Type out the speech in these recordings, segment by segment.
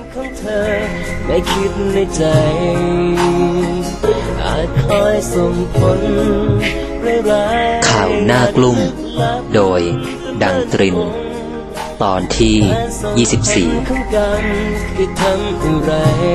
ของเธอไม่คิดในใจอาจคอยส่งผลร้ายๆข่าวหน้ากลุ่มโดยดังตรินตอนที่24 ทำอะไร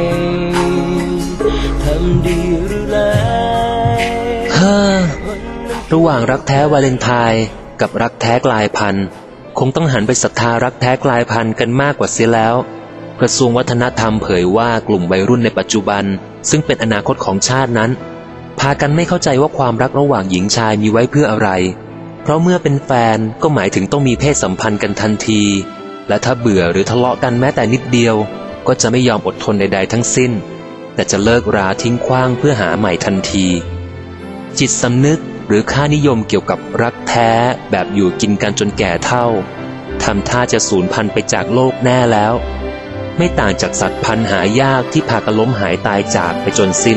ทำดีหรือร้ายระหว่างรักแท้วาเลนไทน์กับรักแท้กลายพันธุ์คงต้องหันไปศรัทธารักแท้กลายพันธุ์กันมากกว่าเสียแล้วกระทรวงวัฒนธรรมเผยว่ากลุ่มวัยรุ่นในปัจจุบันซึ่งเป็นอนาคตของชาตินั้นพากันไม่เข้าใจว่าความรักระหว่างหญิงชายมีไว้เพื่ออะไรเพราะเมื่อเป็นแฟนก็หมายถึงต้องมีเพศสัมพันธ์กันทันทีและถ้าเบื่อหรือทะเลาะกันแม้แต่นิดเดียวก็จะไม่ยอมอดทนใดๆทั้งสิ้นแต่จะเลิกราทิ้งขว้างเพื่อหาใหม่ทันทีจิตสำนึกหรือค่านิยมเกี่ยวกับรักแท้แบบอยู่กินกันจนแก่เฒ่าทำท่าจะสูญพันธุ์ไปจากโลกแน่แล้วไม่ต่างจากสัตว์พันธุ์หายากที่พากันล้มหายตายจากไปจนสิ้น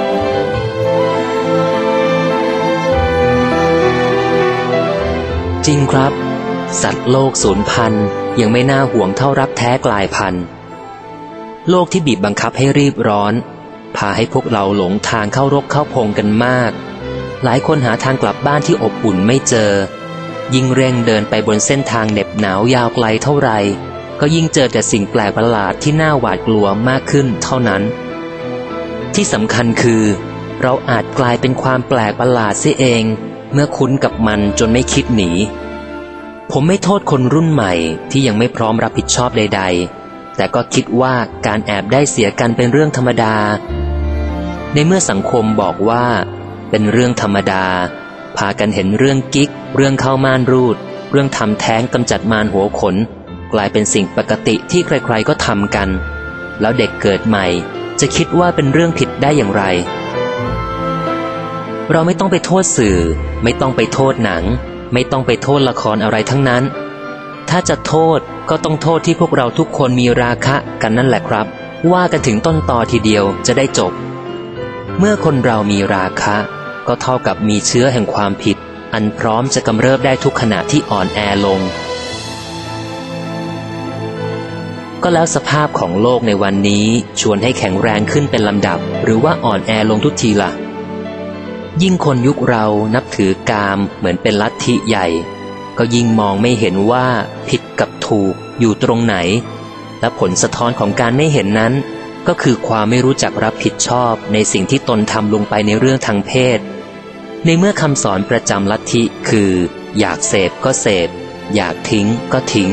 จริงครับสัตว์โลกสูญพันธุ์ยังไม่น่าห่วงเท่ารักแท้กลายพันธุ์โลกที่บีบบังคับให้รีบร้อนพาให้พวกเราหลงทางเข้ารกเข้าพงกันมากหลายคนหาทางกลับบ้านที่อบอุ่นไม่เจอยิ่งเร่งเดินไปบนเส้นทางเหน็บหนาวยาวไกลเท่าไรก็ยิ่งเจอแต่สิ่งแปลกประหลาดที่น่าหวาดกลัวมากขึ้นเท่านั้นที่สำคัญคือเราอาจกลายเป็นความแปลกประหลาดเสียเองเมื่อคุ้นกับมันจนไม่คิดหนีผมไม่โทษคนรุ่นใหม่ที่ยังไม่พร้อมรับผิดชอบใดๆแต่ก็คิดว่าการแอบได้เสียกันเป็นเรื่องธรรมดาในเมื่อสังคมบอกว่าเป็นเรื่องธรรมดาพากันเห็นเรื่องกิ๊กเรื่องเข้าม่านรูดเรื่องทำแท้งกำจัดมารหัวขนกลายเป็นสิ่งปกติที่ใครๆก็ทำกันแล้วเด็กเกิดใหม่จะคิดว่าเป็นเรื่องผิดได้อย่างไรเราไม่ต้องไปโทษสื่อไม่ต้องไปโทษหนังไม่ต้องไปโทษละครอะไรทั้งนั้นถ้าจะโทษก็ต้องโทษที่พวกเราทุกคนมีราคะกันนั่นแหละครับว่ากันถึงต้นตอทีเดียวจะได้จบเมื่อคนเรามีราคะก็เท่ากับมีเชื้อแห่งความผิดอันพร้อมจะกำเริบได้ทุกขณะที่อ่อนแอลงก็แล้วสภาพของโลกในวันนี้ชวนให้แข็งแรงขึ้นเป็นลำดับหรือว่าอ่อนแอลงทุกทีล่ะยิ่งคนยุคเรานับถือกามเหมือนเป็นลัทธิใหญ่ก็ยิ่งมองไม่เห็นว่าผิดกับถูกอยู่ตรงไหนและผลสะท้อนของการไม่เห็นนั้นก็คือความไม่รู้จักรับผิดชอบในสิ่งที่ตนทำลงไปในเรื่องทางเพศในเมื่อคำสอนประจำลัทธิคืออยากเสพก็เสพอยากทิ้งก็ทิ้ง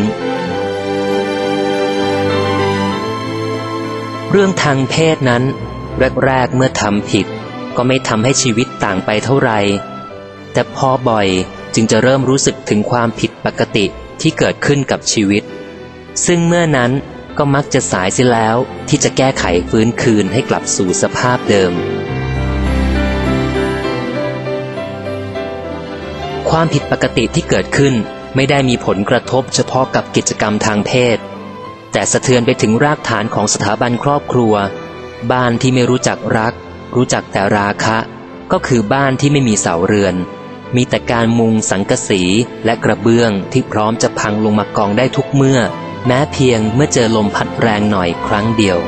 เรื่องทางเพศนั้นแรกๆเมื่อทำผิดก็ไม่ทำให้ชีวิตต่างไปเท่าไหร่แต่พอบ่อยจึงจะเริ่มรู้สึกถึงความผิดปกติที่เกิดขึ้นกับชีวิตซึ่งเมื่อนั้นก็มักจะสายเสียแล้วที่จะแก้ไขฟื้นคืนให้กลับสู่สภาพเดิมความผิดปกติที่เกิดขึ้นไม่ได้มีผลกระทบเฉพาะกับกิจกรรมทางเพศแต่สะเทือนไปถึงรากฐานของสถาบันครอบครัวบ้านที่ไม่รู้จักรักรู้จักแต่ราคะก็คือบ้านที่ไม่มีเสาเรือนมีแต่การมุงสังกะสีและกระเบื้องที่พร้อมจะพังลงมากองได้ทุกเมื่อแม้เพียงเมื่อเจอลมพัดแรงหน่อยครั้งเดียว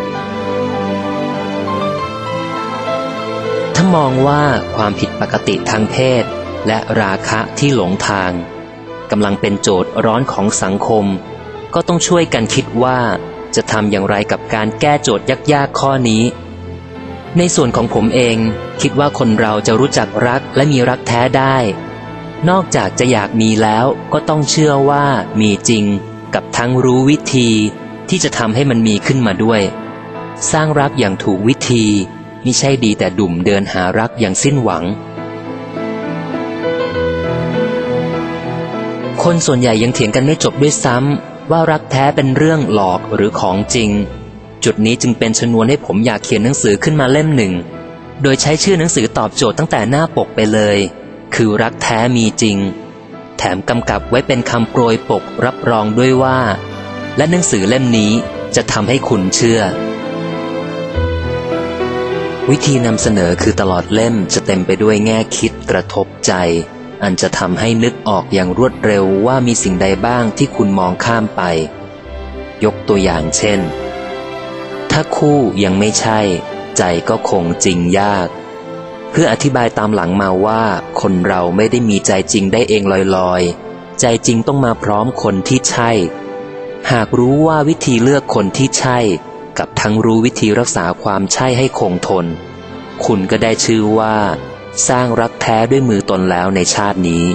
ถ้ามองว่าความผิดปกติทางเพศและราคะที่หลงทางกำลังเป็นโจทย์ร้อนของสังคมก็ต้องช่วยกันคิดว่าจะทำอย่างไรกับการแก้โจทย์ยากๆข้อนี้ในส่วนของผมเองคิดว่าคนเราจะรู้จักรักและมีรักแท้ได้นอกจากจะอยากมีแล้วก็ต้องเชื่อว่ามีจริงกับทั้งรู้วิธีที่จะทำให้มันมีขึ้นมาด้วยสร้างรักอย่างถูกวิธีมิใช่ดีแต่ดุ่มเดินหารักอย่างสิ้นหวังคนส่วนใหญ่ยังเถียงกันไม่จบด้วยซ้ำว่ารักแท้เป็นเรื่องหลอกหรือของจริงจุดนี้จึงเป็นชนวนให้ผมอยากเขียนหนังสือขึ้นมาเล่มหนึ่งโดยใช้ชื่อหนังสือตอบโจทย์ตั้งแต่หน้าปกไปเลยคือรักแท้มีจริงแถมกำกับไว้เป็นคำโปรยปกรับรองด้วยว่าและหนังสือเล่มนี้จะทำให้คุณเชื่อวิธีนำเสนอคือตลอดเล่มจะเต็มไปด้วยแง่คิดกระทบใจอันจะทำให้นึกออกอย่างรวดเร็วว่ามีสิ่งใดบ้างที่คุณมองข้ามไปยกตัวอย่างเช่นถ้าคู่ยังไม่ใช่ใจก็คงจริงยากเพื่ออธิบายตามหลังมาว่าคนเราไม่ได้มีใจจริงได้เองลอยๆใจจริงต้องมาพร้อมคนที่ใช่หากรู้ว่าวิธีเลือกคนที่ใช่กับทั้งรู้วิธีรักษาความใช่ให้คงทนคุณก็ได้ชื่อว่าสร้างรักแท้ด้วยมือตนแล้วในชาตินี้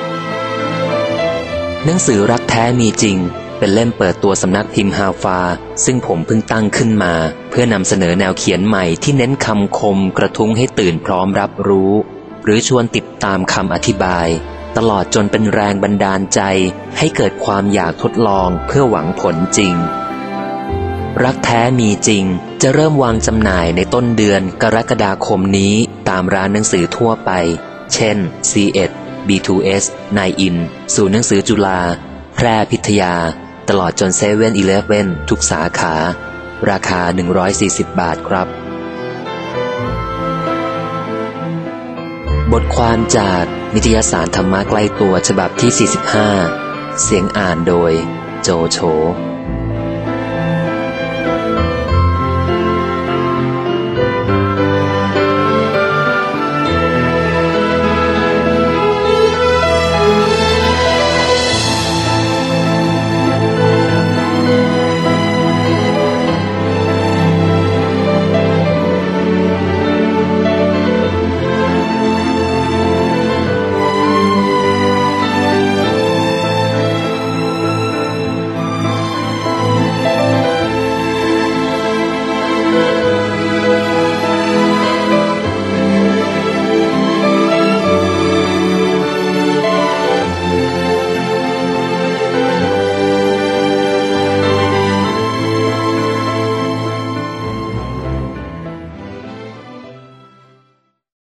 หนังสือรักแท้มีจริงเป็นเล่มเปิดตัวสำนักพิมพ์ฮาฟาซึ่งผมเพิ่งตั้งขึ้นมาเพื่อนำเสนอแนวเขียนใหม่ที่เน้นคำคมกระทุ้งให้ตื่นพร้อมรับรู้หรือชวนติดตามคำอธิบายตลอดจนเป็นแรงบันดาลใจให้เกิดความอยากทดลองเพื่อหวังผลจริงรักแท้มีจริงจะเริ่มวางจำหน่ายในต้นเดือนกรกฎาคมนี้ตามร้านหนังสือทั่วไปเช่น C1 B2S 9 In ศูนย์หนังสือจุฬาแพร่พิทยาตลอดจน7-Eleven ทุกสาขาราคา140 บาทครับบทความจากนิตยสารธรรมะใกล้ตัวฉบับที่45เสียงอ่านโดยโจโฉ